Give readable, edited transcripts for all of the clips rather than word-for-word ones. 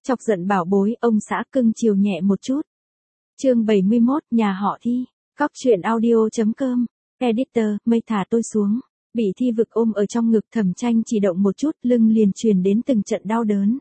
Chọc giận bảo bối, ông xã cưng chiều nhẹ một chút. Chương 71, nhà họ Thi. Cóc truyện audio.com. Editor, mây thả tôi xuống. Bị Thi vực ôm ở trong ngực, Thẩm Tranh chỉ động một chút, lưng liền truyền đến từng trận đau đớn.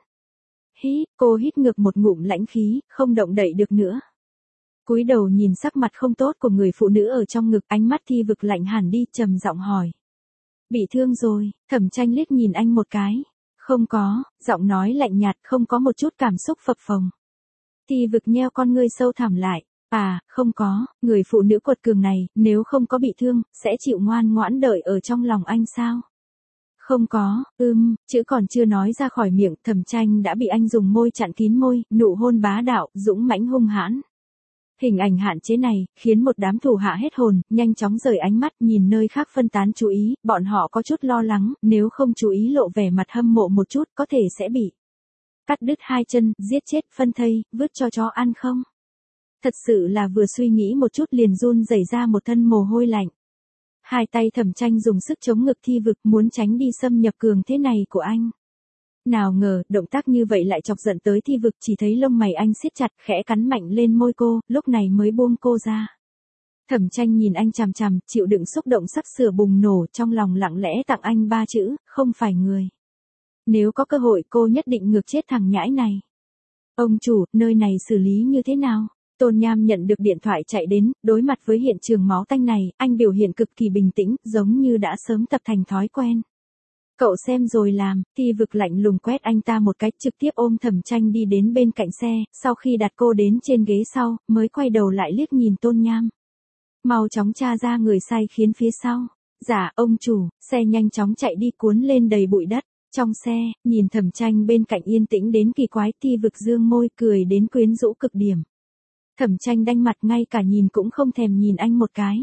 Cô hít ngược một ngụm lãnh khí, không động đậy được nữa. Cúi đầu nhìn sắc mặt không tốt của người phụ nữ ở trong ngực, ánh mắt Thi vực lạnh hẳn đi, trầm giọng hỏi. Bị thương rồi? Thẩm Tranh liếc nhìn anh một cái. Không có, giọng nói lạnh nhạt, không có một chút cảm xúc phập phồng. Thi vực nheo con ngươi sâu thẳm lại. À, không có, người phụ nữ quật cường này, nếu không có bị thương, sẽ chịu ngoan ngoãn đợi ở trong lòng anh sao? Không có, chữ còn chưa nói ra khỏi miệng, Thẩm Tranh đã bị anh dùng môi chặn kín môi, nụ hôn bá đạo, dũng mãnh hung hãn. Hình ảnh hạn chế này, khiến một đám thủ hạ hết hồn, nhanh chóng rời ánh mắt nhìn nơi khác phân tán chú ý, bọn họ có chút lo lắng, nếu không chú ý lộ vẻ mặt hâm mộ một chút, có thể sẽ bị cắt đứt hai chân, giết chết, phân thây, vứt cho chó ăn không? Thật sự là vừa suy nghĩ một chút liền run rẩy ra một thân mồ hôi lạnh. Hai tay Thẩm Tranh dùng sức chống ngực Thi vực, muốn tránh đi xâm nhập cường thế này của anh. Nào ngờ, động tác như vậy lại chọc giận tới Thi vực, chỉ thấy lông mày anh siết chặt, khẽ cắn mạnh lên môi cô, lúc này mới buông cô ra. Thẩm Tranh nhìn anh chằm chằm, chịu đựng xúc động sắp sửa bùng nổ, trong lòng lặng lẽ tặng anh 3 chữ, không phải người. Nếu có cơ hội cô nhất định ngược chết thằng nhãi này. Ông chủ, nơi này xử lý như thế nào? Tôn Nham nhận được điện thoại chạy đến, đối mặt với hiện trường máu tanh này, anh biểu hiện cực kỳ bình tĩnh, giống như đã sớm tập thành thói quen. Cậu xem rồi làm. Thi vực lạnh lùng quét anh ta một cái, trực tiếp ôm Thẩm Tranh đi đến bên cạnh xe, sau khi đặt cô đến trên ghế sau, mới quay đầu lại liếc nhìn Tôn Nham. Mau chóng tra ra người sai khiến phía sau. Dạ, ông chủ. Xe nhanh chóng chạy đi, cuốn lên đầy bụi đất. Trong xe, nhìn Thẩm Tranh bên cạnh yên tĩnh đến kỳ quái, Thi vực dương môi cười đến quyến rũ cực điểm. Thẩm Tranh đanh mặt, ngay cả nhìn cũng không thèm nhìn anh một cái.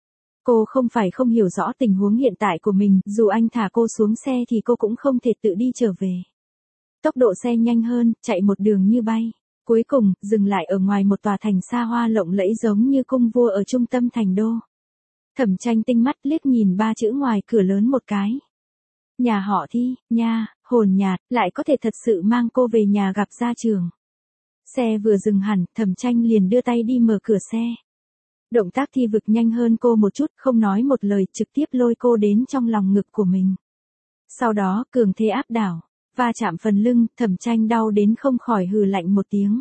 Cô không phải không hiểu rõ tình huống hiện tại của mình, dù anh thả cô xuống xe thì cô cũng không thể tự đi trở về. Tốc độ xe nhanh hơn, chạy một đường như bay. Cuối cùng, dừng lại ở ngoài một tòa thành xa hoa lộng lẫy giống như cung vua ở trung tâm thành đô. Thẩm Tranh tinh mắt liếc nhìn 3 chữ ngoài cửa lớn một cái. Nhà họ Thi, nha, hồn nhạt, lại có thể thật sự mang cô về nhà gặp gia trưởng. Xe vừa dừng hẳn, Thẩm Tranh liền đưa tay đi mở cửa xe. Động tác Thi vực nhanh hơn cô một chút, không nói một lời, trực tiếp lôi cô đến trong lòng ngực của mình. Sau đó, cường thế áp đảo, va chạm phần lưng, Thẩm Tranh đau đến không khỏi hừ lạnh một tiếng.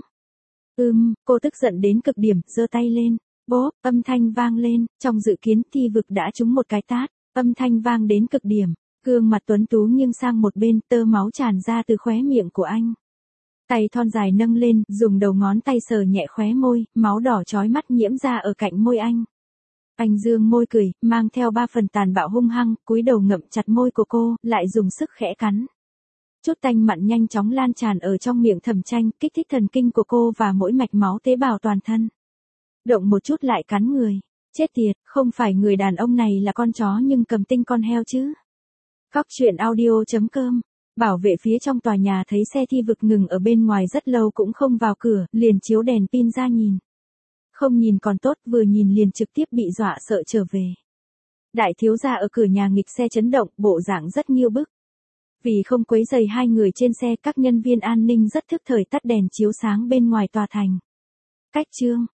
Cô tức giận đến cực điểm, giơ tay lên. Bốp, âm thanh vang lên, trong dự kiến Thi vực đã trúng một cái tát, âm thanh vang đến cực điểm. Gương mặt tuấn tú nghiêng sang một bên, tơ máu tràn ra từ khóe miệng của anh. Tay thon dài nâng lên, dùng đầu ngón tay sờ nhẹ khóe môi, máu đỏ chói mắt nhiễm ra ở cạnh môi anh. Anh dương môi cười, mang theo 3 phần tàn bạo hung hăng, cúi đầu ngậm chặt môi của cô, lại dùng sức khẽ cắn. Chút tanh mặn nhanh chóng lan tràn ở trong miệng Thẩm Tranh, kích thích thần kinh của cô và mỗi mạch máu tế bào toàn thân. Động một chút lại cắn người. Chết tiệt, không phải người đàn ông này là con chó nhưng cầm tinh con heo chứ. Cóc truyện audio.com. Bảo vệ phía trong tòa nhà thấy xe Thi vực ngừng ở bên ngoài rất lâu cũng không vào cửa, liền chiếu đèn pin ra nhìn. Không nhìn còn tốt, vừa nhìn liền trực tiếp bị dọa sợ trở về. Đại thiếu gia ở cửa nhà nghịch xe chấn động, bộ dạng rất nghiêu bức. Vì không quấy rầy hai người trên xe, các nhân viên an ninh rất thức thời tắt đèn chiếu sáng bên ngoài tòa thành. Cách chương.